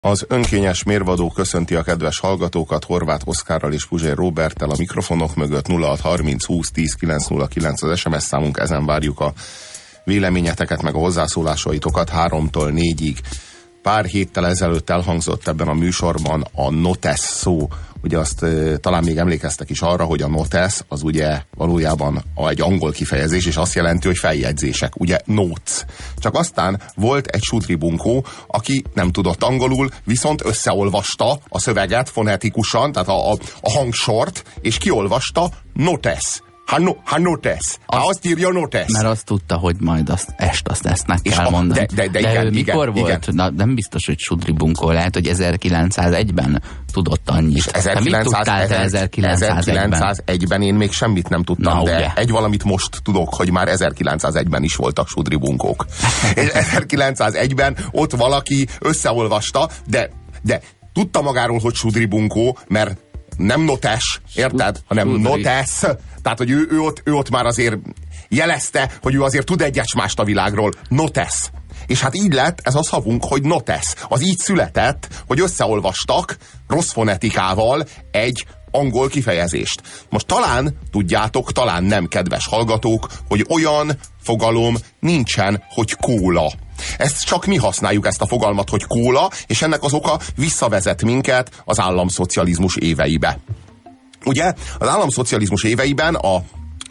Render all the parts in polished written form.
Az önkényes mérvadó köszönti a kedves hallgatókat, Horváth Oszkárral és Puzsér Róberttel a mikrofonok mögött. 0630 20 10 909 az SMS számunk, ezen várjuk a véleményeteket, meg a hozzászólásaitokat 3-tól 4-ig. Pár héttel ezelőtt elhangzott ebben a műsorban a notes szó. Ugye azt talán még emlékeztek is arra, hogy a notes az ugye valójában egy angol kifejezés, és azt jelenti, hogy feljegyzések, ugye notes. Csak aztán volt egy sudribunkó, aki nem tudott angolul, viszont összeolvasta a szöveget fonetikusan, tehát a hangsort, és kiolvasta notes. Ha notes. Azt írja notes. Mert azt tudta, hogy majd azt ezt meg kell mondani. De igen, ő mikor igen, volt? Igen. Na, nem biztos, hogy sudribunkó, lehet, hogy 1901-ben tudott annyit. Mit tudtál te 1901-ben? Én még semmit nem tudtam, na, de ugye? Egy valamit most tudok, hogy már 1901-ben is voltak sudribunkók. És 1901-ben ott valaki összeolvasta, de tudta magáról, hogy sudribunkó, mert nem notes, érted? Hanem notes. Tehát, hogy ő ott már azért jelezte, hogy ő azért tud egyet-mást a világról. Notes. És hát így lett ez a szavunk, hogy notes. Az így született, hogy összeolvastak rossz fonetikával egy angol kifejezést. Most talán tudjátok, talán nem, kedves hallgatók, hogy olyan fogalom nincsen, hogy kóla. Ezt csak mi használjuk, ezt a fogalmat, hogy kóla, és ennek az oka visszavezet minket az államszocializmus éveibe. Ugye, az államszocializmus éveiben a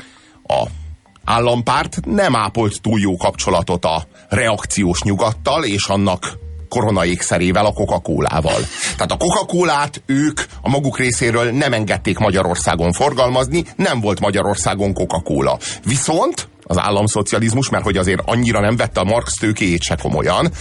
állampárt nem ápolt túl jó kapcsolatot a reakciós nyugattal és annak koronaékszerével, a Coca-Colával. Tehát a Coca-Colát ők a maguk részéről nem engedték Magyarországon forgalmazni, nem volt Magyarországon Coca-Cola. Viszont az államszocializmus, mert hogy azért annyira nem vette a Marx tőkéjét se komolyan,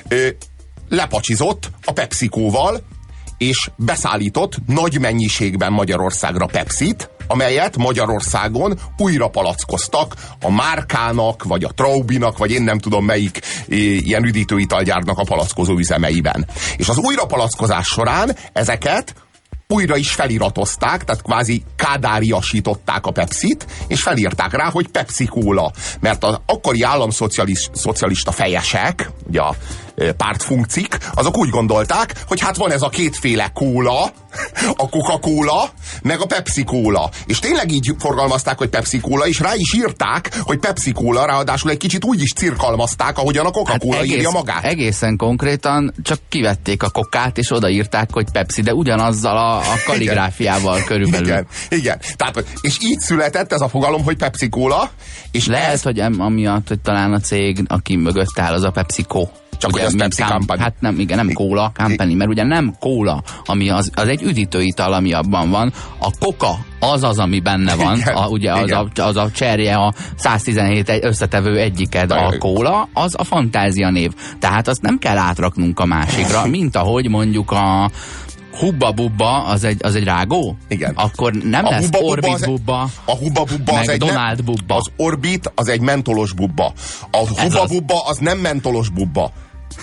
lepacsizott a PepsiCóval, és beszállított nagy mennyiségben Magyarországra Pepsit, amelyet Magyarországon újra palackoztak a Márkának, vagy a Traubinak, vagy én nem tudom melyik ilyen üdítőitalgyárnak a palackozó üzemeiben. És az újrapalackozás során ezeket újra is feliratozták, tehát kvázi kádáriasították a Pepsit, és felírták rá, hogy Pepsi-Cola. Mert az akkori államszocialista fejesek, ugye a pártfunkcik, azok úgy gondolták, hogy hát van ez a kétféle kóla, a Coca-Cola, meg a Pepsi-Cola. És tényleg így forgalmazták, hogy Pepsi-Cola, és rá is írták, hogy Pepsi-Cola, ráadásul egy kicsit úgy is cirkalmazták, ahogyan a Coca-Cola hát írja magát. Egészen konkrétan csak kivették a kokát, és odaírták, hogy Pepsi, de ugyanazzal a kalligráfiával körülbelül. Igen. Tehát, és így született ez a fogalom, hogy Pepsi-Cola. És lehet, hogy amiatt, hogy talán a cég, aki mögött áll, az a PepsiCo. Csak ugye, hogy az Pepsi Company. Hát nem, igen, nem Cola Company, mert ugye nem Cola, ami az egy üdítőital, ami abban van. A Coca az, ami benne van, igen, ugye az a cserje, a 117 összetevő egyiked, a Cola, az a fantázia név. Tehát azt nem kell átraknunk a másikra, mint ahogy mondjuk a Hubba Bubba az egy rágó? Igen. Akkor nem a lesz Orbit Bubba, a Hubba Bubba meg az egy Donald Bubba. Az Orbit az egy mentolos bubba. A Hubba Bubba az nem mentolos bubba.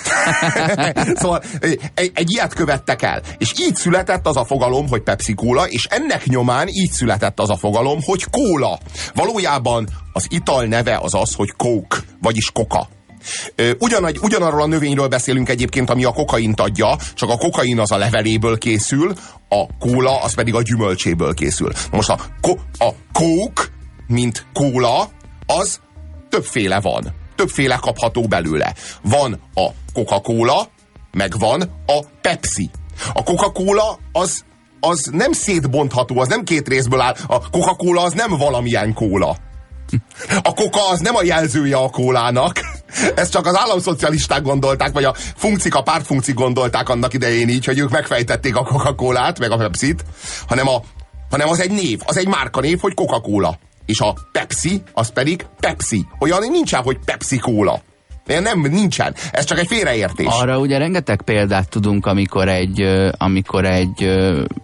Szóval egy ilyet követtek el. És így született az a fogalom, hogy Pepsi-Cola, és ennek nyomán így született az a fogalom, hogy kóla. Valójában az ital neve az, hogy Coke, vagyis Coca. Ugyanarról a növényről beszélünk egyébként, ami a kokaint adja, csak a kokain az a leveléből készül, a kóla az pedig a gyümölcséből készül. Most a Coke, mint kóla, az többféle van. Többféle kapható belőle. Van a Coca-Cola, meg van a Pepsi. A Coca-Cola az nem szétbontható, az nem két részből áll. A Coca-Cola az nem valamilyen kóla. A Coca az nem a jelzője a kólának. Ezt csak az államszocialisták gondolták, vagy a pártfunkcik gondolták annak idején így, hogy ők megfejtették a Coca-Colát, meg a Pepsit, hanem az egy név, az egy márkanév, hogy Coca-Cola. És a Pepsi, az pedig Pepsi. Olyan nincsen, hogy Pepsi-Cola. Nem, nincsen. Ez csak egy félreértés. Arra ugye rengeteg példát tudunk, amikor egy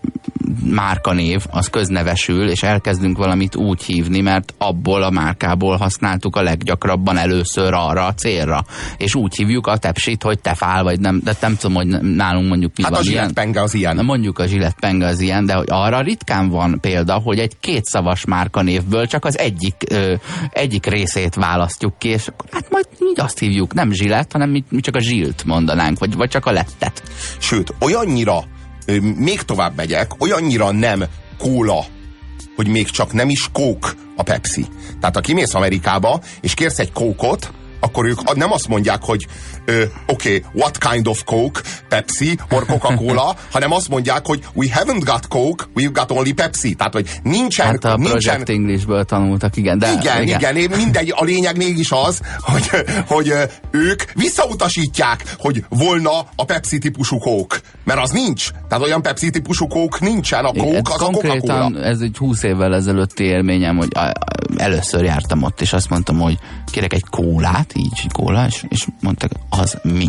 márkanév, az köznevesül, és elkezdünk valamit úgy hívni, mert abból a márkából használtuk a leggyakrabban először arra a célra. És úgy hívjuk a tepsit, hogy tefál, vagy nem, de nem tudom, hogy nálunk mondjuk mi hát van a Gillette penge az ilyen. Mondjuk a Gillette penge az ilyen, de hogy arra ritkán van példa, hogy egy kétszavas márkanévből csak az egyik részét választjuk ki, és hát majd így azt hívjuk, nem Gillette, hanem mi csak a Gillt mondanánk, vagy csak a lettet. Sőt, olyannyira, még tovább megyek, olyannyira nem kóla, hogy még csak nem is Coke a Pepsi. Tehát ha kimész Amerikába, és kérsz egy Coke-ot, akkor ők nem azt mondják, hogy okay, what kind of Coke, Pepsi or Coca-Cola, hanem azt mondják, hogy we haven't got Coke, we've got only Pepsi. Tehát, hogy nincsen... Hát a Project Englishből tanultak, igen. De igen, mindegy, a lényeg mégis az, hogy ők visszautasítják, hogy volna a Pepsi típusú Coke. Mert az nincs. Tehát olyan Pepsi típusú Coke nincsen, a Coke az a Coca-Cola. Ez egy 20 évvel ezelőtti élményem, hogy először jártam ott, és azt mondtam, hogy kérek egy kólát, így kóla, és mondták, az mi?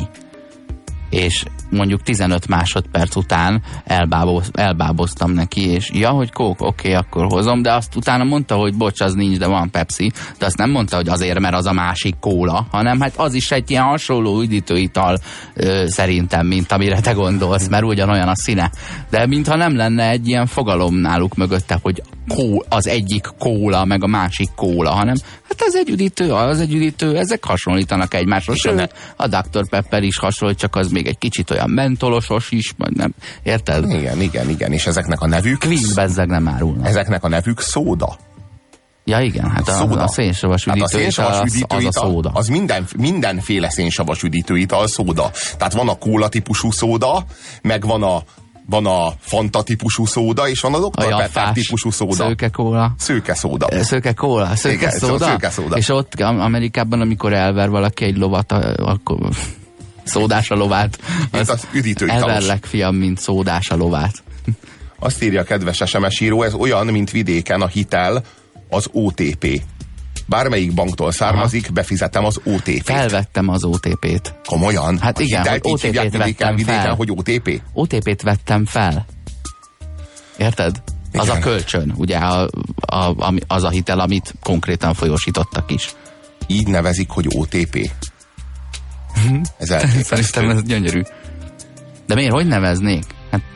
És mondjuk 15 másodperc után elbáboztam neki, és ja, hogy Coke, oké, akkor hozom, de azt utána mondta, hogy bocs, az nincs, de van Pepsi, de azt nem mondta, hogy azért, mert az a másik kóla, hanem hát az is egy ilyen hasonló üdítőital szerintem, mint amire te gondolsz, mert ugyanolyan a színe. De mintha nem lenne egy ilyen fogalom náluk mögötte, hogy az egyik kóla, meg a másik kóla, hanem hát az egy üdítő, ezek hasonlítanak egymásra. Sőt, a Dr. Pepper is hasonlít, csak az még egy kicsit olyan mentolosos is, vagy nem. Érted? Igen, és ezeknek a nevük... Queen bezzeg nem árulnak. Ezeknek a nevük szóda. Ja igen, hát a szénsavas üdítőital az a szóda. Az mindenféle szénsavas üdítőital szóda. Tehát van a kóla típusú szóda, meg van a Fanta típusú szóda, és van a Dr. Pepper típusú szóda. Szőkekóla. Szőkekóda. Szőkeszóda. És ott Amerikában, amikor elver valaki egy lovat, akkor szódás a lovát. Az üdítőitalos. Elverlek, fiam, mint szódás a lovát. Azt írja a kedves SMS író, ez olyan, mint vidéken a hitel, az OTP. Bármelyik banktól származik, befizetem az OTP-t. Felvettem az OTP-t. Komolyan? Hát igen, hogy OTP-t vettem fel. Hogy OTP? OTP-t vettem fel. Érted? Igen. Az a kölcsön, ugye az a hitel, amit konkrétan folyósítottak is. Így nevezik, hogy OTP? Ez szerintem ez gyönyörű. De miért? Hogy neveznék?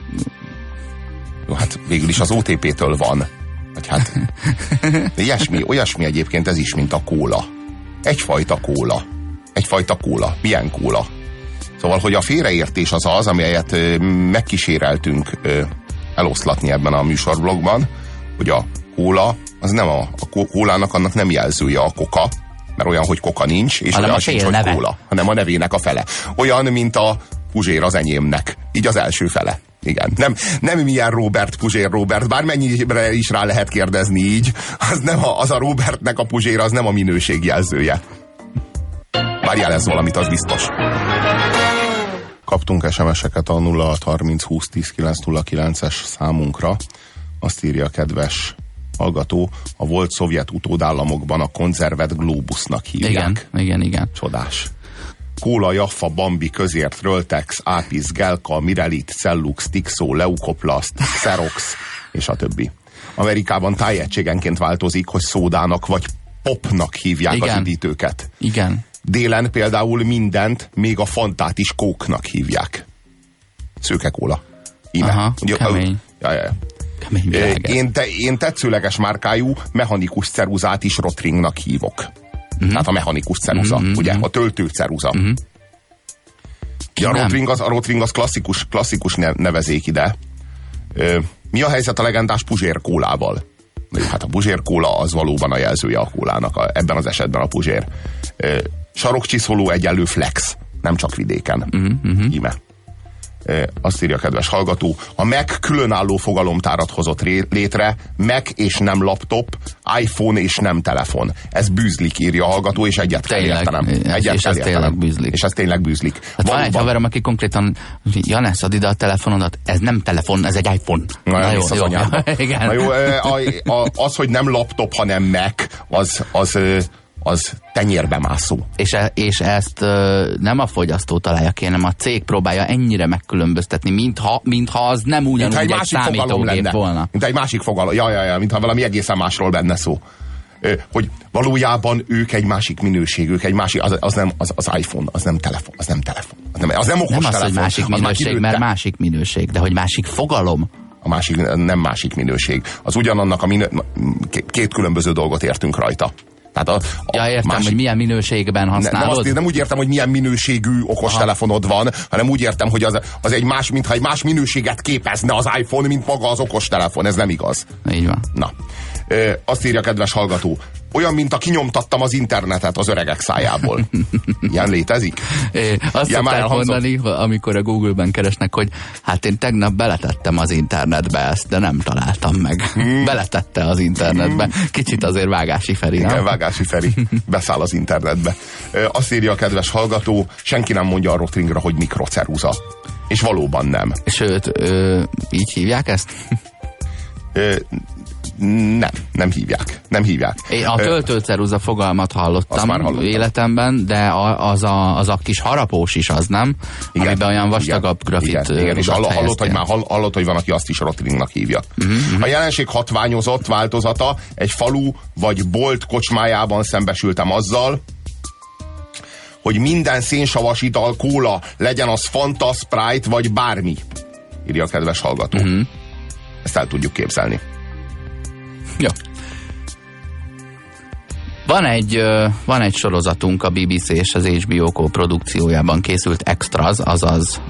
Hát végül is az OTP-től van. Vagy hát olyasmi egyébként ez is, mint a kóla. Egyfajta kóla. Milyen kóla? Szóval, hogy a félreértés az, amelyet megkíséreltünk eloszlatni ebben a műsorblogban, hogy a kóla, az nem a kólának annak nem jelzője a koka, mert olyan, hogy koka nincs, és olyan sincs, hogy kóla, hanem a nevének a fele. Olyan, mint a Puzsér az enyémnek. Így az első fele. Igen. Nem milyen Robert Puzsér Robert, bármennyire is rá lehet kérdezni így, az a Robertnek a Puzsér, az nem a minőség jelzője. Bár jelez valamit, az biztos. Kaptunk SMS-eket a 0630 20 10 909-es számunkra. Azt írja a kedves hallgató, a volt szovjet utódállamokban a konzervet glóbusznak hívják. Igen. Csodás. Kóla, Jaffa, Bambi, Közért, Röltex, Ápisz, Gelka, Mirelit, Cellux, Tixo, Leukoplast, Xerox, és a többi. Amerikában tájegységenként változik, hogy szódának vagy popnak hívják az üdítőket. Igen. Délen például mindent, még a Fantát is kóknak hívják. Szőke kóla. Íme. Aha, kemény. Én tetszőleges márkájú mechanikus ceruzát is Rotringnak hívok. Tehát a mechanikus ceruza, ugye? A töltő ceruza. A Rotring az klasszikus nevezék ide. Mi a helyzet a legendás Puzsér kólával? Hát a Puzsér kóla az valóban a jelzője a kólának, ebben az esetben a Puzsér. Sarokcsiszoló egyenlő flex, nem csak vidéken. Íme. Azt írja a kedves hallgató, a Mac különálló fogalomtárat hozott létre, Mac és nem laptop, iPhone és nem telefon. Ez bűzlik, írja a hallgató, és egyet kell értenem. És ez tényleg bűzlik. Hát van egy haverom, aki konkrétan, Janesz, add ide a telefonodat, ez nem telefon, ez egy iPhone. Na jó, az, hogy nem laptop, hanem Mac, az az tenyérbe mászó. És ezt nem a fogyasztó találja ki, hanem a cég próbálja ennyire megkülönböztetni, mintha az nem ugyanúgy egy számítógép volna. Mint egy másik fogalom. Mintha valami egészen másról benne szó. Hogy valójában ők egy másik minőség, ők egy másik, az iPhone, az nem telefon, az nem okos telefon. Nem az, hogy másik minőség, mert másik minőség, de hogy másik fogalom. Nem másik minőség. Az ugyanannak két különböző dolgot értünk rajta. Értem, másik... hogy milyen minőségben használod. Nem úgy értem, hogy milyen minőségű okostelefonod van, hanem úgy értem, hogy az egy más, mintha egy más minőséget képezne az iPhone, mint maga az okostelefon. Ez nem igaz. Így van. Na, azt írja kedves hallgató, olyan, mint a kinyomtattam az internetet az öregek szájából. Ilyen létezik? Azt szokták mondani, amikor a Google-ben keresnek, hogy hát én tegnap beletettem az internetbe ezt, de nem találtam meg. Beletette az internetbe. Kicsit azért Vágási Feri, nem? Igen, Vágási Feri beszáll az internetbe. Azt írja a kedves hallgató, senki nem mondja a Rotringra, hogy mikroceruza. És valóban nem. Sőt, így hívják ezt? Nem hívják. Én a töltőceruza fogalmat hallottam életemben, de az a kis harapós is az, nem? Igen, amiben olyan vastagabb grafit. Igen, és hallott, hogy van, aki azt is Rotringnak hívja. A jelenség hatványozott változata, egy falu vagy bolt kocsmájában szembesültem azzal, hogy minden szénsavas ital, kóla, legyen az Fanta, Sprite vagy bármi, írja a kedves hallgató. Ezt el tudjuk képzelni. Jó. Van egy sorozatunk, a BBC és az HBO produkciójában készült Extras, azaz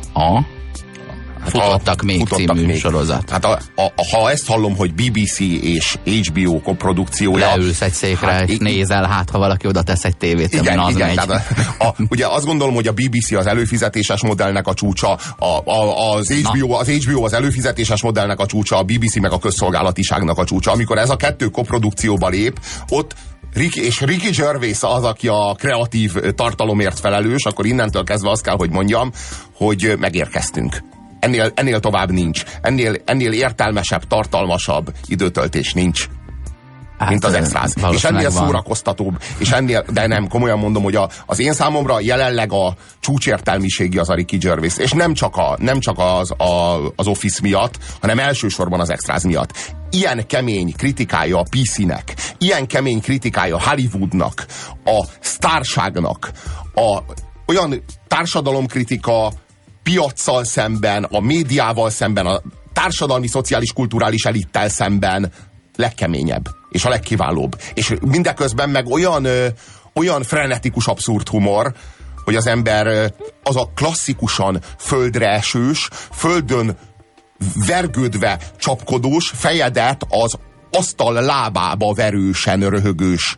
Futottak még című sorozat. Hát ha ezt hallom, hogy BBC és HBO koprodukciója... Leülsz egy székre, és nézel, ha valaki oda tesz egy tévét, igen, az megy. Ugye azt gondolom, hogy a BBC az előfizetéses modellnek a csúcsa, az HBO az előfizetéses modellnek a csúcsa, a BBC meg a közszolgálatiságnak a csúcsa. Amikor ez a kettő koprodukcióba lép, ott Ricky Gervais az, aki a kreatív tartalomért felelős, akkor innentől kezdve azt kell, hogy mondjam, hogy megérkeztünk. Ennél tovább nincs. Ennél értelmesebb, tartalmasabb időtöltés nincs. Mint az Extras. És ennél szórakoztatóbb. És de nem, komolyan mondom, hogy az én számomra jelenleg a csúcsértelmiségi az a Ricky Gervais. És nem csak az Office miatt, hanem elsősorban az Extras miatt. Ilyen kemény kritikája a PC-nek, ilyen kemény kritikája Hollywoodnak, a sztárságnak, olyan társadalomkritika piaccal szemben, a médiával szemben, a társadalmi, szociális, kulturális elittel szemben legkeményebb, és a legkiválóbb. És mindeközben meg olyan frenetikus abszurd humor, hogy az ember az a klasszikusan földre esős, földön vergődve csapkodós, fejedet az asztal lábába verősen röhögős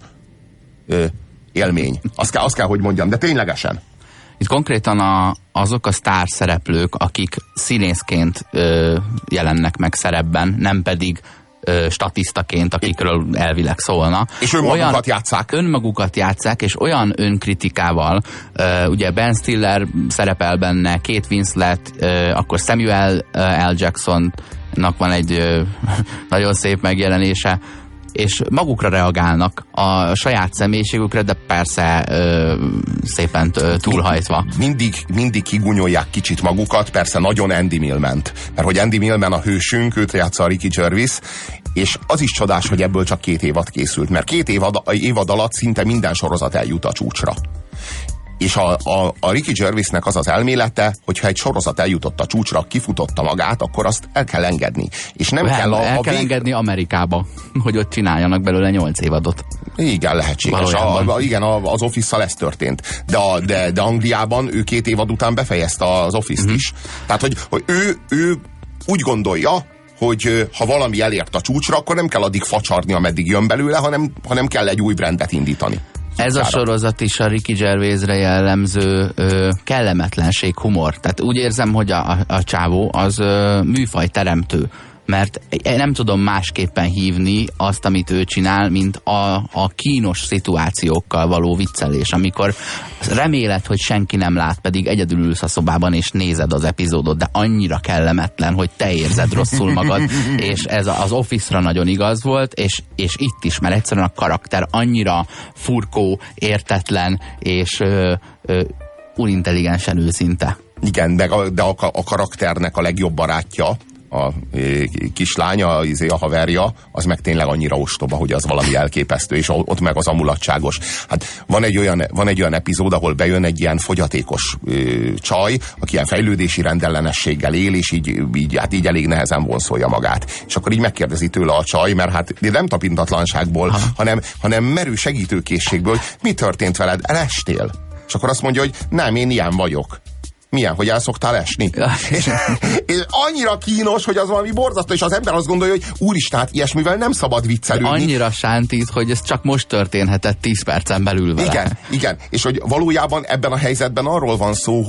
élmény. Azt kell, hogy mondjam, de ténylegesen. Itt konkrétan azok a sztár szereplők, akik színészként jelennek meg szerepben, nem pedig statisztaként, akikről elvileg szólna. És önmagukat játsszák. Önmagukat játsszák, és olyan önkritikával, ugye Ben Stiller szerepel benne, Kate Winslet, akkor Samuel L. Jacksonnak van egy nagyon szép megjelenése, és magukra reagálnak a saját személyiségükre, de persze szépen túlhajtva. Mindig kigunyolják kicsit magukat, persze nagyon Andy Millman-t. Mert hogy Andy Millman a hősünk, őt játsza a Ricky Gervais, és az is csodás, hogy ebből csak 2 évad készült, mert 2 évad alatt szinte minden sorozat eljut a csúcsra. És a Ricky Gervaisnek az az elmélete, hogyha egy sorozat eljutott a csúcsra, kifutotta magát, akkor azt el kell engedni. És nem kell engedni Amerikába, hogy ott csináljanak belőle 8 évadot. Igen, lehetséges. Igen, az Office-szal ez történt. De Angliában ő 2 évad után befejezte az Office-t is. Tehát, hogy ő úgy gondolja, hogy ha valami elért a csúcsra, akkor nem kell addig facsarni, ameddig jön belőle, hanem kell egy új brandet indítani. Ez a sorozat is a Ricky Gervaisre jellemző kellemetlenség, humor. Tehát úgy érzem, hogy a csávó az műfajteremtő. mert nem tudom másképpen hívni azt, amit ő csinál, mint a kínos szituációkkal való viccelés, amikor reméled, hogy senki nem lát, pedig egyedül ülsz a szobában és nézed az epizódot, de annyira kellemetlen, hogy te érzed rosszul magad, és ez az Office-ra nagyon igaz volt, és itt is, mert egyszerűen a karakter annyira furkó, értetlen, és unintelligensen őszinte. Igen, de a karakternek a legjobb barátja, a kislánya, a haverja, az meg tényleg annyira ostoba, hogy az valami elképesztő, és ott meg az a mulatságos. Hát van egy olyan epizód, ahol bejön egy ilyen fogyatékos csaj, aki ilyen fejlődési rendellenességgel él, és így elég nehezen vonszolja magát. És akkor így megkérdezi tőle a csaj, mert hát nem tapintatlanságból, hanem merő segítőkészségből, hogy mi történt veled, elestél? És akkor azt mondja, hogy nem, én ilyen vagyok. Milyen, hogy el szoktál esni? és annyira kínos, hogy az valami borzasztó, és az ember azt gondolja, hogy úristen, hát ilyesmivel nem szabad viccelődni. Annyira sántít, hogy ez csak most történhetett 10 percen belül vele. Igen. És hogy valójában ebben a helyzetben arról van szó,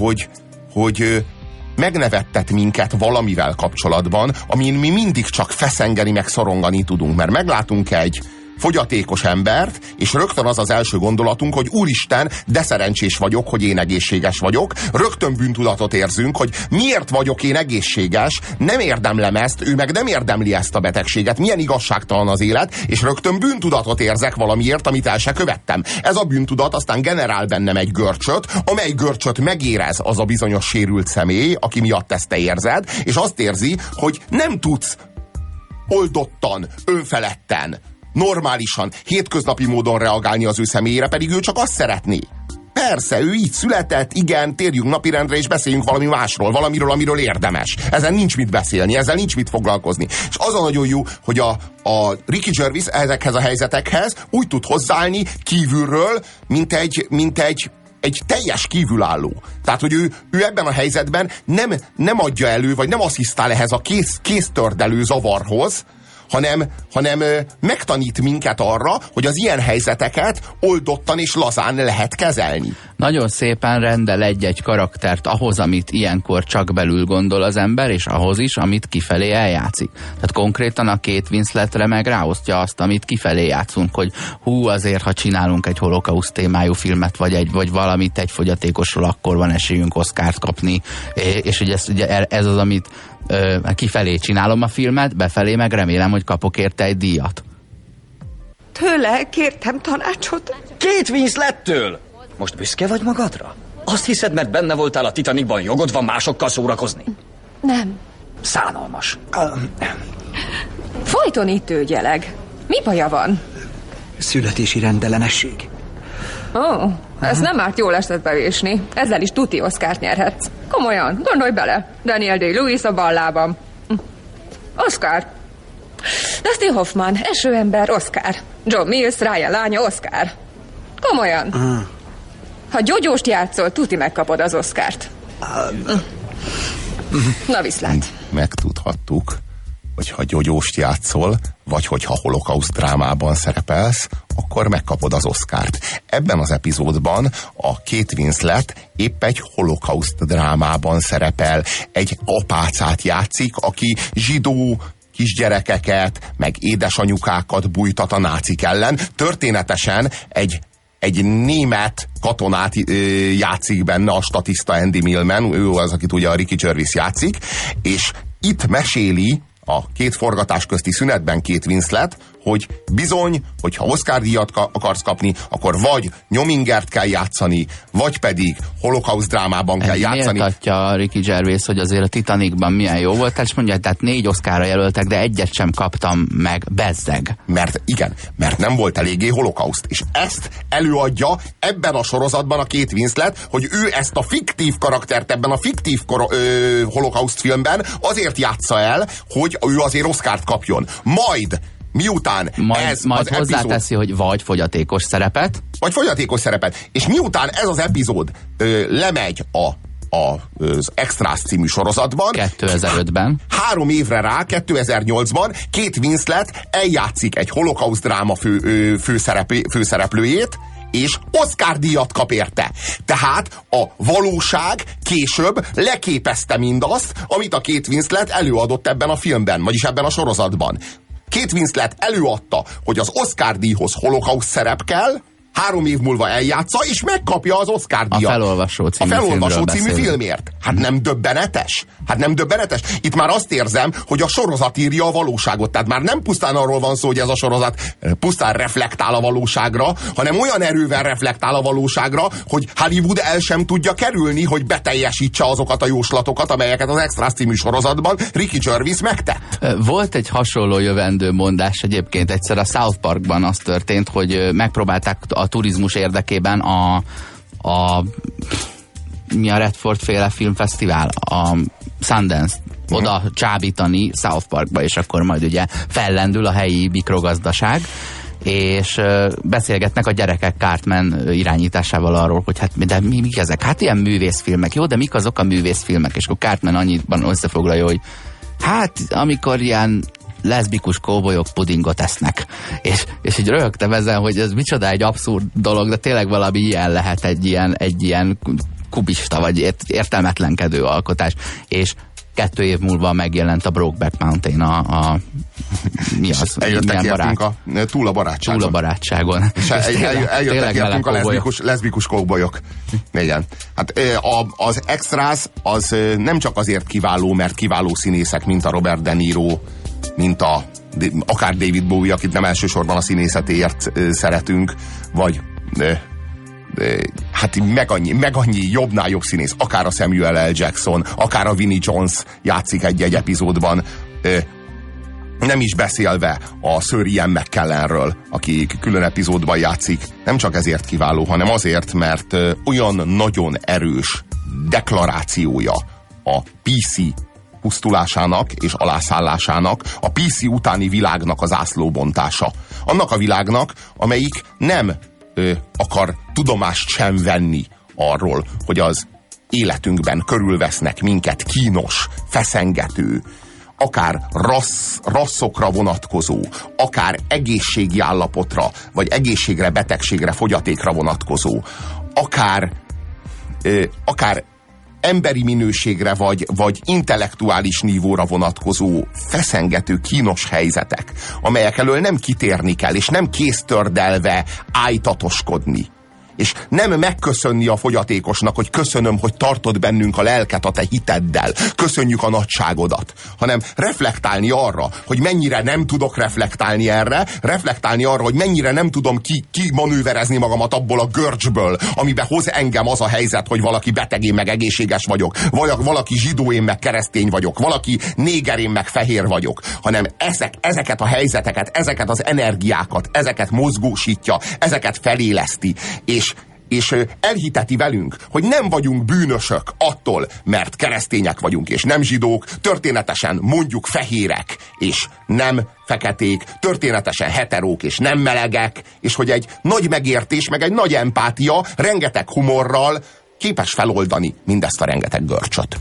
hogy megnevettet minket valamivel kapcsolatban, amin mi mindig csak feszengeni, meg szorongani tudunk. Mert meglátunk egy fogyatékos embert, és rögtön az első gondolatunk, hogy úristen, de szerencsés vagyok, hogy én egészséges vagyok. Rögtön bűntudatot érzünk, hogy miért vagyok én egészséges, nem érdemlem ezt, ő meg nem érdemli ezt a betegséget. Milyen igazságtalan az élet, és rögtön bűntudatot érzek valamiért, amit el se követtem. Ez a bűntudat aztán generál bennem egy görcsöt, amely görcsöt megérez az a bizonyos sérült személy, aki miatt ezt te érzed, és azt érzi, hogy nem tudsz oldottan, önfeledten, normálisan, hétköznapi módon reagálni az ő személyére, pedig ő csak azt szeretné. Persze, ő így született, igen, térjünk napirendre és beszéljünk valami másról, valamiről, amiről érdemes. Ezen nincs mit beszélni, ezzel nincs mit foglalkozni. És az a nagyon jó, hogy a Ricky Gervais ezekhez a helyzetekhez úgy tud hozzáállni kívülről, mint egy teljes kívülálló. Tehát, hogy ő ebben a helyzetben nem adja elő, vagy nem asszisztál ehhez a kéztördelő zavarhoz, hanem megtanít minket arra, hogy az ilyen helyzeteket oldottan és lazán lehet kezelni. Nagyon szépen rendel egy-egy karaktert ahhoz, amit ilyenkor csak belül gondol az ember, és ahhoz is, amit kifelé eljátszik. Tehát konkrétan a Kate Winsletre meg ráosztja azt, amit kifelé játszunk, hogy azért, ha csinálunk egy holokauszt témájú filmet, vagy valamit egy fogyatékosról, akkor van esélyünk Oscart kapni, és ugye ez az, amit kifelé csinálom a filmet, befelé meg remélem, hogy kapok érte egy díjat. Tőle kértem tanácsot. Kate Winslettől! Most büszke vagy magadra? Azt hiszed, mert benne voltál a Titanicban, jogod van másokkal szórakozni? Nem. Szánalmas. Folyton itt ügyeleg. Mi baja van? Születési rendellenesség. Ez nem árt jól esetbe vésni. Ezzel is tuti Oscart nyerhetsz. Komolyan, gondolj bele. Daniel Day-Lewis a ballában. Oscar. Dustin Hoffman, esőember, Oscar. John Mills, Ryan lánya, Oscar. Komolyan. Ha gyógyóst játszol, tuti megkapod az Oscart. Na viszlát. Megtudhattuk, hogy ha gyógyóst játszol, vagy hogyha holokauszt drámában szerepelsz, akkor megkapod az Oscart. Ebben az epizódban a Kate Winslet épp egy holokauszt drámában szerepel. Egy apácát játszik, aki zsidó kisgyerekeket, meg édesanyukákat bújtat a nácik ellen. Történetesen egy német katonát játszik benne, a statiszta Andy Millman, ő az, akit ugye a Ricky Gervais játszik, és itt meséli a két forgatás közti szünetben Kate Winslet, hogy bizony, hogyha Oscar-díjat akarsz kapni, akkor vagy nyomingert kell játszani, vagy pedig holokauszt drámában kell játszani. Méltatja a Ricky Gervais, hogy azért a Titanicban milyen jó volt, és mondja, tehát 4 Oscarra jelöltek, de egyet sem kaptam meg, bezzeg. Mert nem volt eléggé holokauszt. És ezt előadja ebben a sorozatban a Kate Winslet, hogy ő ezt a fiktív karaktert ebben a fiktív holokauszt filmben azért játsza el, hogy ő azért Oscart kapjon. Miután majd hozzáteszi, hogy vagy fogyatékos szerepet. És miután ez az epizód lemegy az Extras című sorozatban. 2005-ben. 3 évre rá, 2008-ban Kate Winslet eljátszik egy holokauszt dráma főszereplőjét, és Oscar-díjat kap érte. Tehát a valóság később leképezte mindazt, amit a Kate Winslet előadott ebben a filmben, vagyis ebben a sorozatban. Kate Winslet előadta, hogy az Oscar-díjhoz holokauszt szerep kell, 3 év múlva eljátsza, és megkapja az Oscar-díjat. A Felolvasó című filmért. Hát nem döbbenetes? Hát nem döbbenetes? Itt már azt érzem, hogy a sorozat írja a valóságot. Tehát már nem pusztán arról van szó, hogy ez a sorozat pusztán reflektál a valóságra, hanem olyan erővel reflektál a valóságra, hogy Hollywood el sem tudja kerülni, hogy beteljesítse azokat a jóslatokat, amelyeket az Extras című sorozatban Ricky Gervais megtett. Volt egy hasonló jövendő mondás egyébként egyszer a South Parkban az történt, hogy megpróbálták a turizmus érdekében mi a Redford féle filmfesztivál, a Sundance, oda csábítani South Parkba, és akkor majd ugye fellendül a helyi mikrogazdaság, és beszélgetnek a gyerekek Cartman irányításával arról, hogy hát de mik ezek? Hát ilyen művészfilmek, jó, de mik azok a művészfilmek? És akkor Cartman annyiban összefoglalja, hogy hát amikor ilyen leszbikus kóbolyok pudingot esznek. És így röhögtem ezen, hogy ez micsoda egy abszurd dolog, de tényleg valami ilyen lehet egy ilyen kubista, vagy értelmetlenkedő alkotás. És 2 év múlva megjelent a Brokeback Mountain, mi az? Eljöttek értünk túl a barátságon. Túl a barátságon. És eljöttek értünk a leszbikus kóbolyok. Igen. Hát az Extras az nem csak azért kiváló, mert kiváló színészek, mint a Robert De Niro, mint akár David Bowie, akit nem elsősorban a színészetéért szeretünk, vagy hát meg annyi jobbnál jobb színész, akár a Samuel L. Jackson, akár a Vinnie Jones játszik egy epizódban, nem is beszélve a Sir Ian McKellenről, aki külön epizódban játszik. Nem csak ezért kiváló, hanem azért, mert olyan nagyon erős deklarációja a PC pusztulásának és alászállásának, a PC utáni világnak az ászlóbontása. Annak a világnak, amelyik nem akar tudomást sem venni arról, hogy az életünkben körülvesznek minket kínos, feszengető, akár rasszokra vonatkozó, akár egészségi állapotra, vagy egészségre, betegségre, fogyatékra vonatkozó, akár emberi minőségre vagy intellektuális nívóra vonatkozó feszengető, kínos helyzetek, amelyek elől nem kitérni kell, és nem kéztördelve ájtatoskodni. És nem megköszönni a fogyatékosnak, hogy köszönöm, hogy tartod bennünk a lelket a te hiteddel, köszönjük a nagyságodat, hanem reflektálni arra, hogy mennyire nem tudok reflektálni erre, reflektálni arra, hogy mennyire nem tudom kimanőverezni magamat abból a görcsből, amiben hoz engem az a helyzet, hogy valaki beteg, én meg egészséges vagyok, valaki zsidó, én meg keresztény vagyok, valaki néger, én meg fehér vagyok, hanem ezeket a helyzeteket, ezeket az energiákat, ezeket mozgósítja, ezeket feléleszti, és elhiteti velünk, hogy nem vagyunk bűnösök attól, mert keresztények vagyunk, és nem zsidók, történetesen mondjuk fehérek, és nem feketék, történetesen heterók, és nem melegek, és hogy egy nagy megértés, meg egy nagy empátia, rengeteg humorral képes feloldani mindezt a rengeteg görcsöt.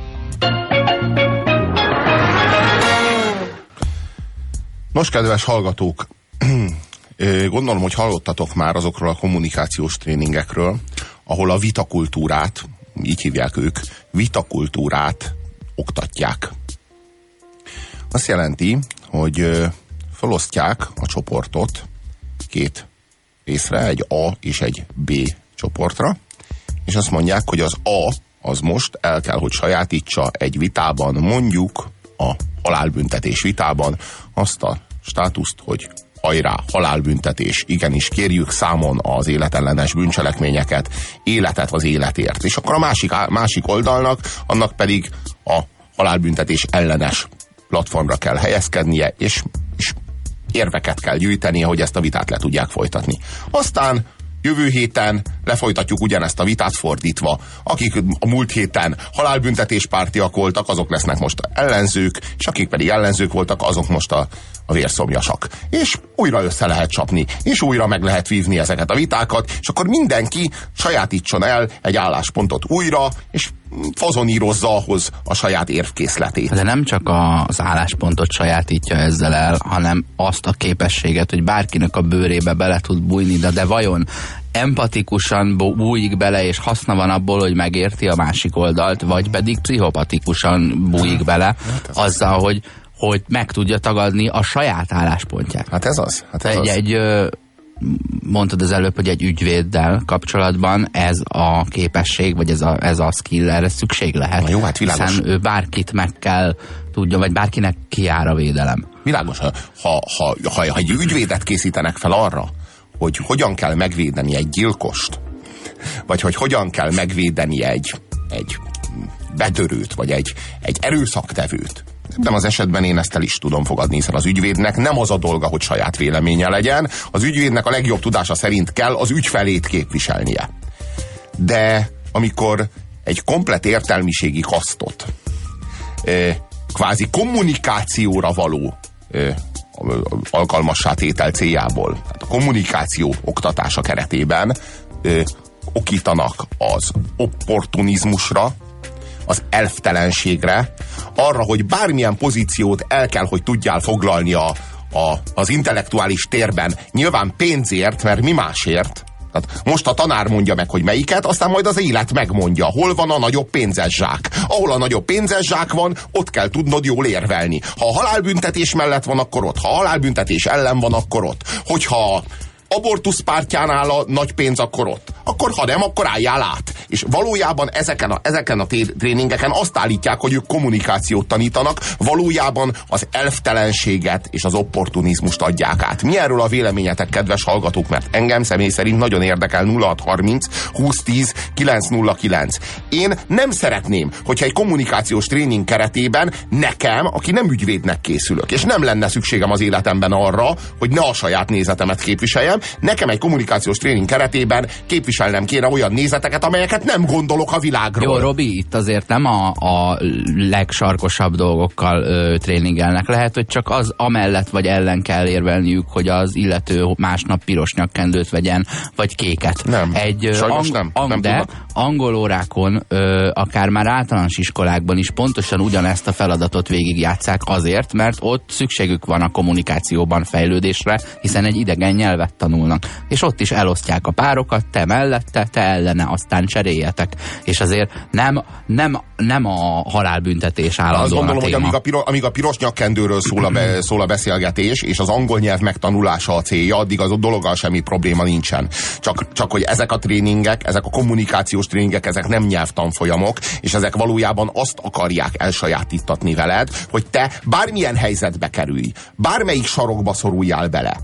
Nos, kedves hallgatók, gondolom, hogy hallottatok már azokról a kommunikációs tréningekről, ahol a vitakultúrát, így hívják ők, vitakultúrát oktatják. Azt jelenti, hogy felosztják a csoportot 2 részre, egy A és egy B csoportra, és azt mondják, hogy az A az most el kell, hogy sajátítsa egy vitában, mondjuk a halálbüntetés vitában azt a státuszt, hogy hajrá, halálbüntetés, igenis kérjük számon az életellenes bűncselekményeket, életet az életért. És akkor a másik oldalnak, annak pedig a halálbüntetés ellenes platformra kell helyezkednie, és érveket kell gyűjtenie, hogy ezt a vitát le tudják folytatni. Aztán jövő héten lefolytatjuk ugyanezt a vitát fordítva. Akik a múlt héten halálbüntetéspártiak voltak, azok lesznek most ellenzők, és akik pedig ellenzők voltak, azok most a vérszomjasak. És újra össze lehet csapni, és újra meg lehet vívni ezeket a vitákat, és akkor mindenki sajátítson el egy álláspontot újra, és fazonírozza ahhoz a saját érvkészletét. De nem csak az álláspontot sajátítja ezzel el, hanem azt a képességet, hogy bárkinek a bőrébe bele tud bújni, de vajon empatikusan bújik bele, és haszna van abból, hogy megérti a másik oldalt, vagy pedig pszichopatikusan bújik bele azzal, hogy meg tudja tagadni a saját álláspontját. Hát ez az. Mondtad az előbb, hogy egy ügyvéddel kapcsolatban ez a képesség, vagy ez a skill, erre szükség lehet. Na jó, hát világos. Hiszen ő bárkit meg kell tudja, vagy bárkinek kijár a védelem. Világos, ha egy ügyvédet készítenek fel arra, hogy hogyan kell megvédeni egy gyilkost, vagy hogy hogyan kell megvédeni egy betörőt, vagy egy erőszaktevőt, nem az esetben én ezt el is tudom fogadni, hiszen az ügyvédnek nem az a dolga, hogy saját véleménye legyen, az ügyvédnek a legjobb tudása szerint kell az ügyfelét képviselnie. De amikor egy komplett értelmiségi kasztot kvázi kommunikációra való alkalmassá tétel céljából, tehát a kommunikáció oktatása keretében okítanak az opportunizmusra, az elftelenségre, arra, hogy bármilyen pozíciót el kell, hogy tudjál foglalni az intellektuális térben, nyilván pénzért, mert mi másért. Tehát most a tanár mondja meg, hogy melyiket, aztán majd az élet megmondja, hol van a nagyobb pénzes zsák. Ahol a nagyobb pénzes zsák van, ott kell tudnod jól érvelni. Ha a halálbüntetés mellett van, akkor ott. Ha a halálbüntetés ellen van, akkor ott. Hogyha abortusz pártján áll a nagy pénz, akkor ott. Akkor ha nem, akkor álljál át. És valójában ezeken a tréningeken azt állítják, hogy ők kommunikációt tanítanak, valójában az elftelenséget és az opportunizmust adják át. Mi erről a véleményetek, kedves hallgatók, mert engem személy szerint nagyon érdekel. 0630 2010 909. Én nem szeretném, hogyha egy kommunikációs tréning keretében nekem, aki nem ügyvédnek készülök, és nem lenne szükségem az életemben arra, hogy ne a saját nézetemet képviseljem, nekem egy kommunikációs tréning keretében képviselnem kéne olyan nézeteket, amelyeket nem gondolok a világról. Jó, Robi, itt azért nem a legsarkosabb dolgokkal tréningelnek. Lehet, hogy csak az amellett vagy ellen kell érvelniük, hogy az illető másnap piros nyakkendőt vegyen, vagy kéket. Nem, sajnos nem de angol órákon, akár már általános iskolákban is pontosan ugyanezt a feladatot végigjátsszák azért, mert ott szükségük van a kommunikációban fejlődésre, hiszen egy idegen nyelvet tanulnak. És ott is elosztják a párokat, te mellette, te ellene, aztán cseréljetek. És azért nem a halálbüntetés állandóan azt gondolom, a téma. hogy amíg a piros nyakkendőről szól a beszélgetés, és az angol nyelv megtanulása a célja, addig az dologgal semmi probléma nincsen. Csak hogy ezek a tréningek, ezek a kommunikációs tréningek, ezek nem nyelvtanfolyamok, és ezek valójában azt akarják elsajátítatni veled, hogy te bármilyen helyzetbe kerülj, bármelyik sarokba szoruljál bele.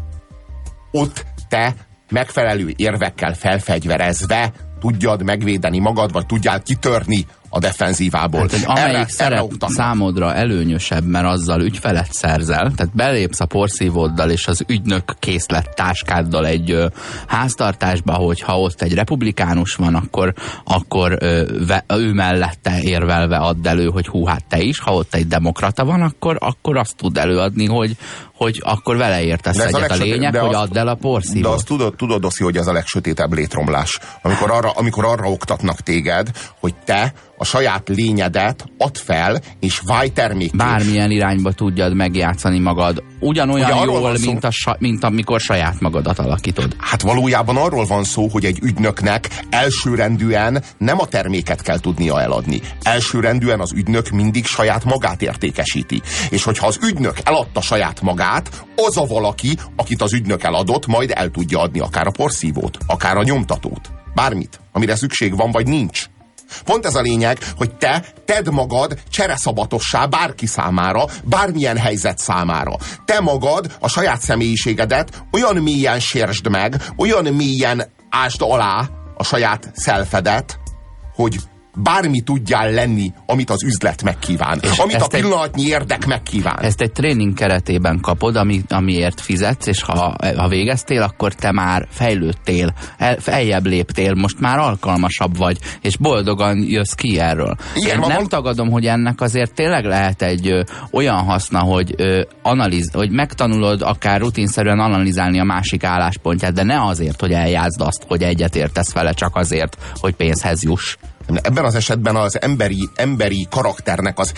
Ott te megfelelő érvekkel felfegyverezve tudjad megvédeni magad, vagy tudjál kitörni a defenzívából. Hát, amelyik szerep számodra előnyösebb, mert azzal ügyfelet szerzel, tehát belépsz a porszívóddal és az ügynök készlet táskáddal egy háztartásba, hogyha ott egy republikánus van, akkor ő mellette érvelve add elő, hogy hú, hát te is, ha ott egy demokrata van, akkor azt tud előadni, hogy akkor vele értesz egyet. A lényeg, hogy add el a porszívót. De azt tudod, Doszi, hogy ez a legsötétebb létromlás. Amikor arra oktatnak téged, hogy te a saját lényedet add fel, és válj termékké. Bármilyen irányba tudjad megjátszani magad. Ugyanolyan jól, mint amikor saját magadat alakítod. Hát valójában arról van szó, hogy egy ügynöknek elsőrendűen nem a terméket kell tudnia eladni. Elsőrendűen az ügynök mindig saját magát értékesíti. És hogyha az ügynök eladta saját magát, az a valaki, akit az ügynök eladott, majd el tudja adni akár a porszívót, akár a nyomtatót. Bármit, amire szükség van, vagy nincs. Pont ez a lényeg, hogy te tedd magad csereszabatossá bárki számára, bármilyen helyzet számára. Te magad a saját személyiségedet olyan mélyen sérsd meg, olyan mélyen ásd alá a saját szelfedet, hogy bármi tudjál lenni, amit az üzlet megkíván. És amit a pillanatnyi érdek megkíván. Ezt egy tréning keretében kapod, amiért fizetsz, és ha végeztél, akkor te már fejlődtél, feljebb léptél, most már alkalmasabb vagy, és boldogan jössz ki erről. Igen, nem tagadom, hogy ennek azért tényleg lehet egy olyan haszna, hogy hogy megtanulod akár rutinszerűen analizálni a másik álláspontját, de ne azért, hogy eljátszd azt, hogy egyetértesz vele, csak azért, hogy pénzhez juss. Ebben az esetben az emberi karakternek az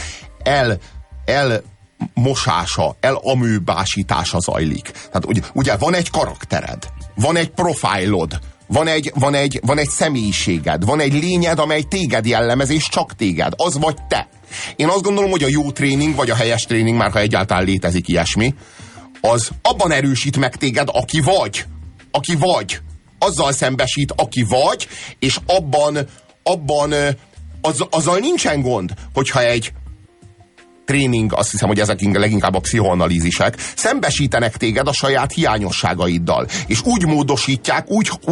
elmosása, elamőbásítása zajlik. Tehát ugye van egy karaktered, van egy profilod, van egy személyiséged, van egy lényed, amely téged jellemez, és csak téged. Az vagy te. Én azt gondolom, hogy a jó tréning, vagy a helyes tréning, már ha egyáltalán létezik ilyesmi, az abban erősít meg téged, aki vagy. Aki vagy. Azzal szembesít, aki vagy, és azzal nincsen gond, hogyha egy tréning, azt hiszem, hogy ezek leginkább a pszichoanalízisek, szembesítenek téged a saját hiányosságaiddal. És úgy módosítják,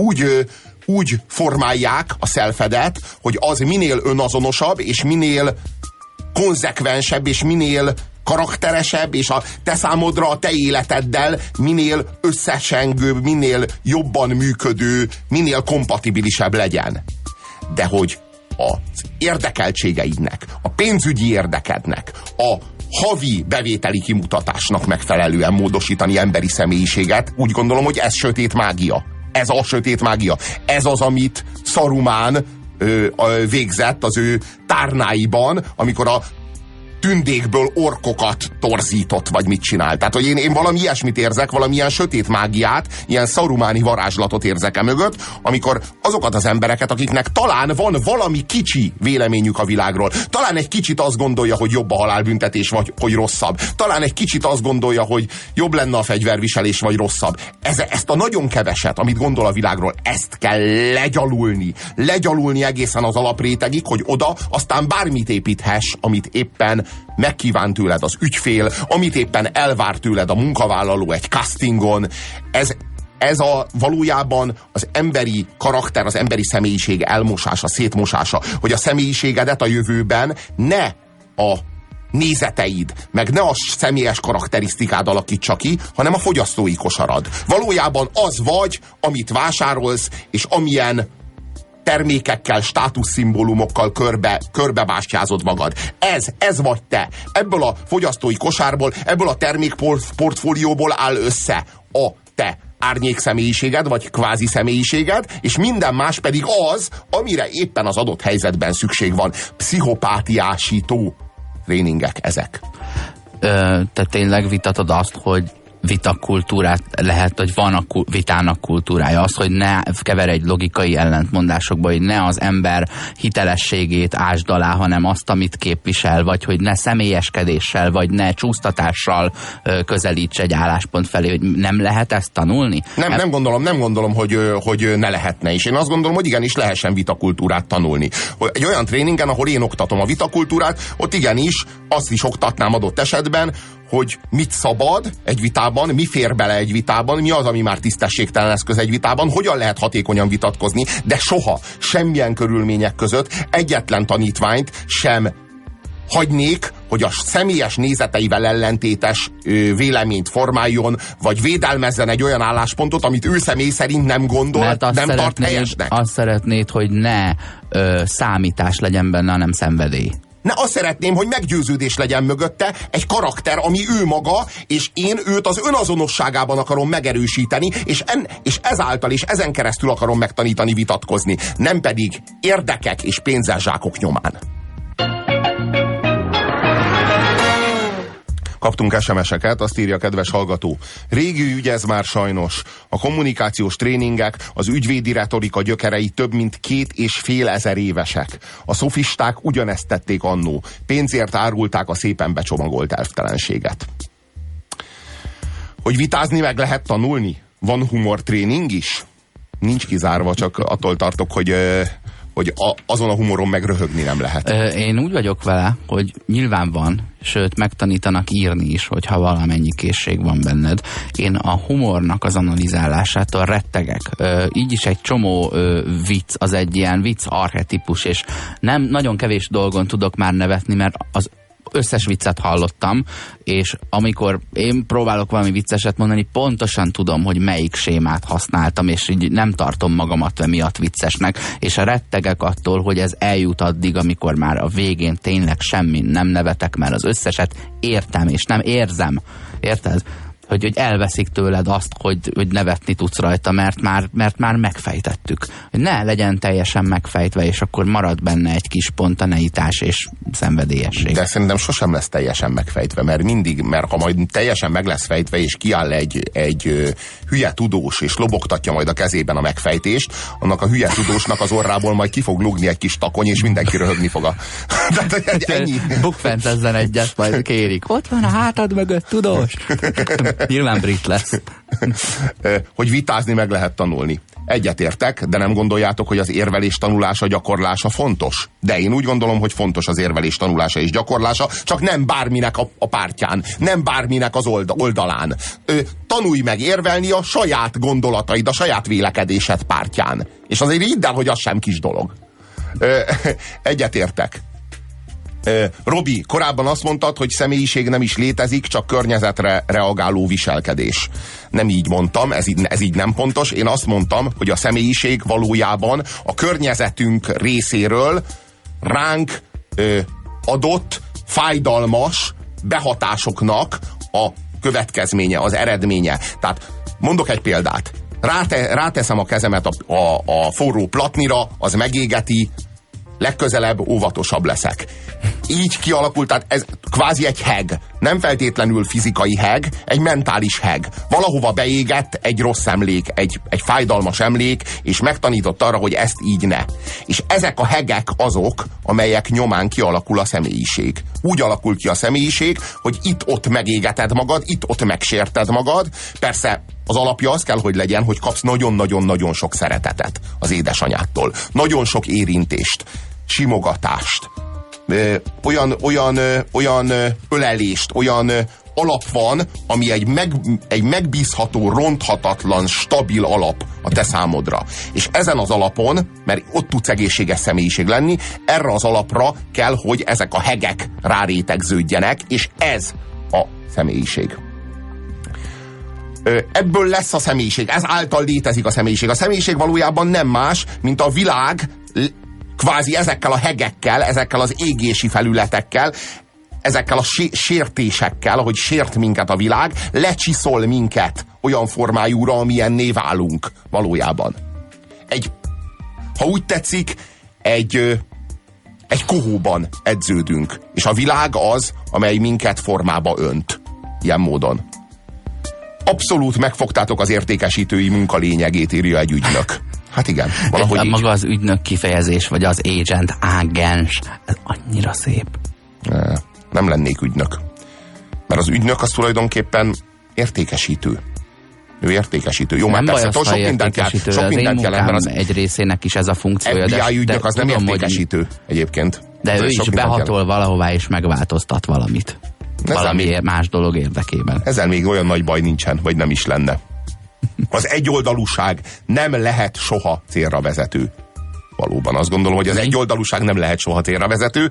úgy formálják a selfedet, hogy az minél önazonosabb, és minél konzekvensebb, és minél karakteresebb, és a te számodra a te életeddel minél összesengőbb, minél jobban működő, minél kompatibilisebb legyen. De hogy az érdekeltségeidnek, a pénzügyi érdekednek, a havi bevételi kimutatásnak megfelelően módosítani emberi személyiséget, úgy gondolom, hogy ez sötét mágia. Ez a sötét mágia. Ez az, amit Saruman végzett az ő tárnáiban, amikor a tündékből orkokat torzított, vagy mit csinál. Tehát, hogy én valami ilyesmit érzek, valamilyen sötét mágiát, ilyen szarumáni varázslatot érzek e mögött, amikor azokat az embereket, akiknek talán van valami kicsi véleményük a világról, talán egy kicsit azt gondolja, hogy jobb a halálbüntetés, vagy hogy rosszabb. Talán egy kicsit azt gondolja, hogy jobb lenne a fegyverviselés, vagy rosszabb. Ezt a nagyon keveset, amit gondol a világról, ezt kell legyalulni. Legyalulni egészen az alaprétegig, hogy oda aztán bármit építhess, amit éppen megkíván tőled az ügyfél, amit éppen elvár tőled a munkavállaló egy castingon. Ez valójában az emberi karakter, az emberi személyiség elmosása, szétmosása, hogy a személyiségedet a jövőben ne a nézeteid, meg ne a személyes karakterisztikád alakítsa ki, hanem a fogyasztói kosarad. Valójában az vagy, amit vásárolsz, és amilyen termékekkel, státuszszimbólumokkal körbebástyázod magad. Ez vagy te. Ebből a fogyasztói kosárból, ebből a termékportfólióból áll össze a te árnyék személyiséged, vagy kvázi személyiséged, és minden más pedig az, amire éppen az adott helyzetben szükség van. Pszichopátiásító tréningek ezek. Te tényleg vitatod azt, hogy vitakultúrát lehet, hogy van a vitának kultúrája. Az, hogy ne keveredj logikai ellentmondásokba, hogy ne az ember hitelességét ásd alá, hanem azt, amit képvisel, vagy hogy ne személyeskedéssel, vagy ne csúsztatással közelíts egy álláspont felé, hogy nem lehet ezt tanulni? Nem gondolom, hogy ne lehetne is. Én azt gondolom, hogy igenis lehessen vitakultúrát tanulni. Egy olyan tréningen, ahol én oktatom a vitakultúrát, ott igenis azt is oktatnám adott esetben, hogy mit szabad egy vitában, mi fér bele egy vitában, mi az, ami már tisztességtelen eszköz egy vitában, hogyan lehet hatékonyan vitatkozni, de soha, semmilyen körülmények között egyetlen tanítványt sem hagynék, hogy a személyes nézeteivel ellentétes véleményt formáljon, vagy védelmezzen egy olyan álláspontot, amit ő személy szerint nem gondol, nem tart helyesnek. Azt szeretnéd, hogy ne számítás legyen benne, hanem szenvedély. Ne, azt szeretném, hogy meggyőződés legyen mögötte, egy karakter, ami ő maga, és én őt az önazonosságában akarom megerősíteni, és ezáltal és ezen keresztül akarom megtanítani vitatkozni, nem pedig érdekek és pénzes zsákok nyomán. Kaptunk SMS-eket, azt írja a kedves hallgató. Régi ügy ez már sajnos. A kommunikációs tréningek, az ügyvédi retorika gyökerei több mint 2500 évesek. A szofisták ugyanezt tették annó. Pénzért árulták a szépen becsomagolt elvtelenséget. Hogy vitázni meg lehet tanulni? Van humortréning is? Nincs kizárva, csak attól tartok, hogy azon a humoron meg röhögni nem lehet. Én úgy vagyok vele, hogy nyilván van, sőt megtanítanak írni is, hogyha valamennyi készség van benned. Én a humornak az analizálásától rettegek. Így is egy csomó vicc, az egy ilyen vicc archetípus, és nem nagyon kevés dolgon tudok már nevetni, mert az összes viccet hallottam, és amikor én próbálok valami vicceset mondani, pontosan tudom, hogy melyik sémát használtam, és így nem tartom magamat emiatt viccesnek, és rettegek attól, hogy ez eljut addig, amikor már a végén tényleg semmi nem nevetek, mert az összeset értem, és nem érzem. Érted? hogy elveszik tőled azt, hogy nevetni tudsz rajta, mert már megfejtettük. Hogy ne legyen teljesen megfejtve, és akkor marad benne egy kis spontaneitás és szenvedélyesség. De szerintem sosem lesz teljesen megfejtve, mert ha majd teljesen meg lesz fejtve, és kiáll egy hülye tudós, és lobogtatja majd a kezében a megfejtést, annak a hülye tudósnak az orrából majd ki fog lugni egy kis takony, és mindenki röhögni fog ennyi. Bukfentezzen egyet, majd kérik. Ott van a hátad mögött, tudós. Nyilván brit lesz. Hogy vitázni meg lehet tanulni. Egyetértek, de nem gondoljátok, hogy az érvelés tanulása, gyakorlása fontos? De én úgy gondolom, hogy fontos az érvelés tanulása és gyakorlása, csak nem bárminek a pártján, nem bárminek az oldalán. Tanulj meg érvelni a saját gondolataid, a saját vélekedésed pártján. És azért hidd el, hogy az sem kis dolog. Egyetértek. Robi, korábban azt mondtad, hogy személyiség nem is létezik, csak környezetre reagáló viselkedés. Nem így mondtam, ez így nem pontos. Én azt mondtam, hogy a személyiség valójában a környezetünk részéről ránk adott fájdalmas behatásoknak a következménye, az eredménye. Tehát mondok egy példát. Ráteszem a kezemet a forró platnira, az megégeti, legközelebb óvatosabb leszek. Így kialakult, tehát ez kvázi egy heg. Nem feltétlenül fizikai heg, egy mentális heg. Valahova beégett egy rossz emlék, egy fájdalmas emlék, és megtanított arra, hogy ezt így ne. És ezek a hegek azok, amelyek nyomán kialakul a személyiség. Úgy alakul ki a személyiség, hogy itt-ott megégeted magad, itt-ott megsérted magad. Persze az alapja az kell, hogy legyen, hogy kapsz nagyon-nagyon-nagyon sok szeretetet az édesanyádtól. Nagyon sok érintést, simogatást, olyan ölelést, olyan alap van, ami egy megbízható, ronthatatlan, stabil alap a te számodra. És ezen az alapon, mert ott tudsz egészséges személyiség lenni, erre az alapra kell, hogy ezek a hegek rárétegződjenek, és ez a személyiség. Ebből lesz a személyiség, ez által létezik a személyiség. A személyiség valójában nem más, mint a világ kvázi ezekkel a hegekkel, ezekkel az égési felületekkel, ezekkel a sértésekkel, ahogy sért minket a világ, lecsiszol minket olyan formájúra, amilyenné válunk valójában. Ha úgy tetszik, egy kohóban edződünk, és a világ az, amely minket formába önt. Ilyen módon. Abszolút megfogtátok az értékesítői munka lényegét, írja egy ügynök. Hát igen, valahogy maga az ügynök kifejezés, vagy az agent, ágens, ez annyira szép. Nem lennék ügynök. Mert az ügynök az tulajdonképpen értékesítő. Ő értékesítő. Jó, nem már persze, sok mindent jelent. Az egy részének is ez a funkciója. FBI ügynök az nem értékesítő egyébként. De ő is behatol valahová és megváltoztat valamit. Valami más dolog érdekében. Ezzel még olyan nagy baj nincsen, vagy nem is lenne. Az egyoldalúság nem lehet soha célra vezető. Valóban azt gondolom, hogy az egyoldalúság nem lehet soha célra vezető.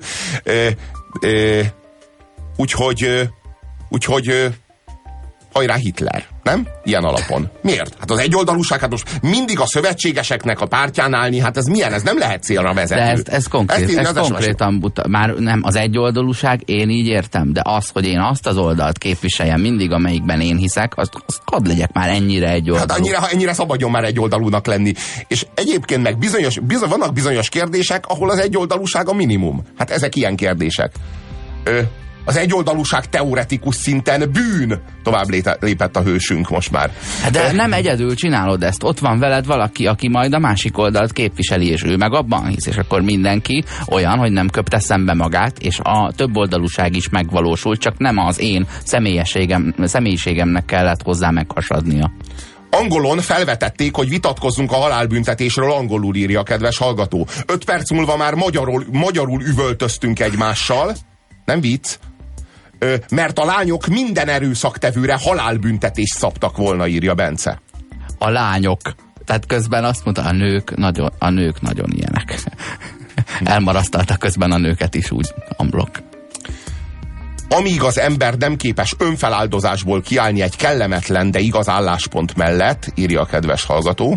Úgyhogy hajrá Hitler, nem? Ilyen alapon. Miért? Hát az egyoldalúság, hát most mindig a szövetségeseknek a pártján állni, hát ez milyen? Ez nem lehet célra vezető. De ez konkrétan már nem az egyoldalúság, én így értem, de az, hogy én azt az oldalt képviseljem mindig, amelyikben én hiszek, azt hadd legyek már ennyire egyoldalú. Hát ennyire szabadjon már egyoldalúnak lenni. És egyébként meg vannak bizonyos kérdések, ahol az egyoldalúság a minimum. Hát ezek ilyen kérdések. Az egyoldalúság teoretikus szinten bűn. Tovább lépett a hősünk most már. De nem egyedül csinálod ezt. Ott van veled valaki, aki majd a másik oldalt képviseli, és ő meg abban hisz. És akkor mindenki olyan, hogy nem köpte szembe magát, és a többoldalúság is megvalósul, csak nem az én személyiségemnek kellett hozzá meghasadnia. Angolon felvetették, hogy vitatkozzunk a halálbüntetésről, angolul írja a kedves hallgató. 5 perc múlva már magyarul üvöltöztünk egymással. Nem vicc? Mert a lányok minden erőszaktevőre halálbüntetést szabtak volna, írja Bence. A lányok. Tehát közben azt mondta, a nők nagyon ilyenek. Elmarasztaltak közben a nőket is úgy amblok. Amíg az ember nem képes önfeláldozásból kiállni egy kellemetlen, de igaz álláspont mellett, írja a kedves hallgató,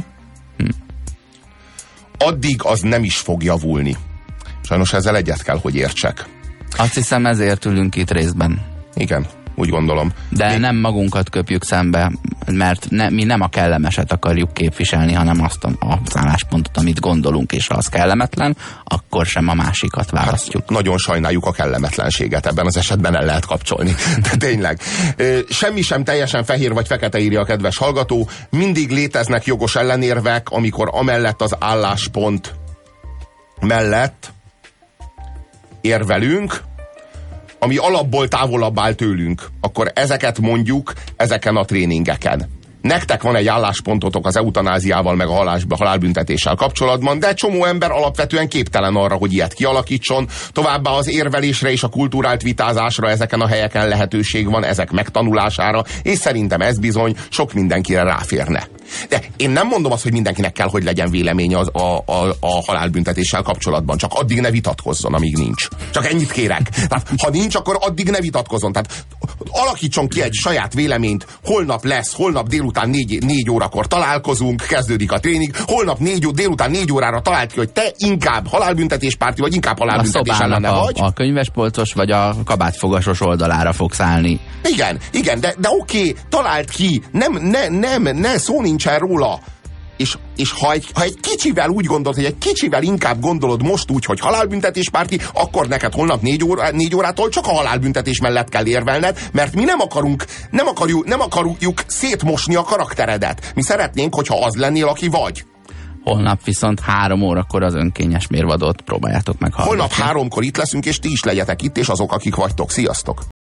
addig az nem is fog javulni. Sajnos ezzel egyet kell, hogy értsek. Azt hiszem, ezért ülünk itt részben. Igen. úgy gondolom. De nem magunkat köpjük szembe, mert mi nem a kellemeset akarjuk képviselni, hanem azt az álláspontot, amit gondolunk, és ha az kellemetlen, akkor sem a másikat választjuk. Hát, nagyon sajnáljuk a kellemetlenséget, ebben az esetben el lehet kapcsolni. De tényleg. Semmi sem teljesen fehér vagy fekete, írja a kedves hallgató. Mindig léteznek jogos ellenérvek, amikor amellett az álláspont mellett érvelünk, ami alapból távolabb áll tőlünk, akkor ezeket mondjuk ezeken a tréningeken. Nektek van egy álláspontotok az eutanáziával meg a halálbüntetéssel kapcsolatban, de egy csomó ember alapvetően képtelen arra, hogy ilyet kialakítson. Továbbá az érvelésre és a kulturált vitázásra ezeken a helyeken lehetőség van, ezek megtanulására, és szerintem ez bizony sok mindenkire ráférne. De én nem mondom azt, hogy mindenkinek kell, hogy legyen véleménye a halálbüntetéssel kapcsolatban. Csak addig ne vitatkozzon, amíg nincs. Csak ennyit kérek. Tehát, ha nincs, akkor addig ne vitatkozzon. Tehát alakítson ki egy saját véleményt. Holnap délután 4 órakor találkozunk, kezdődik a tréning. Holnap délután 4 órára talált ki, hogy te inkább halálbüntetéspárti, vagy inkább halálbüntetés ellene vagy. A könyvespolcos, vagy a kabátfogasos oldalára fogsz állni. Igen, de oké, talált ki. Ne szó nincsen róla. És ha egy kicsivel úgy gondolod, hogy egy kicsivel inkább gondolod most úgy, hogy halálbüntetéspárti, akkor neked holnap 4 órától csak a halálbüntetés mellett kell érvelned, mert mi nem akarjuk szétmosni a karakteredet. Mi szeretnénk, hogyha az lennél, aki vagy. Holnap viszont 3 órakor az önkényes mérvadót próbáljátok meg hallgatni. Holnap 3-kor itt leszünk, és ti is legyetek itt, és azok, akik vagytok. Sziasztok!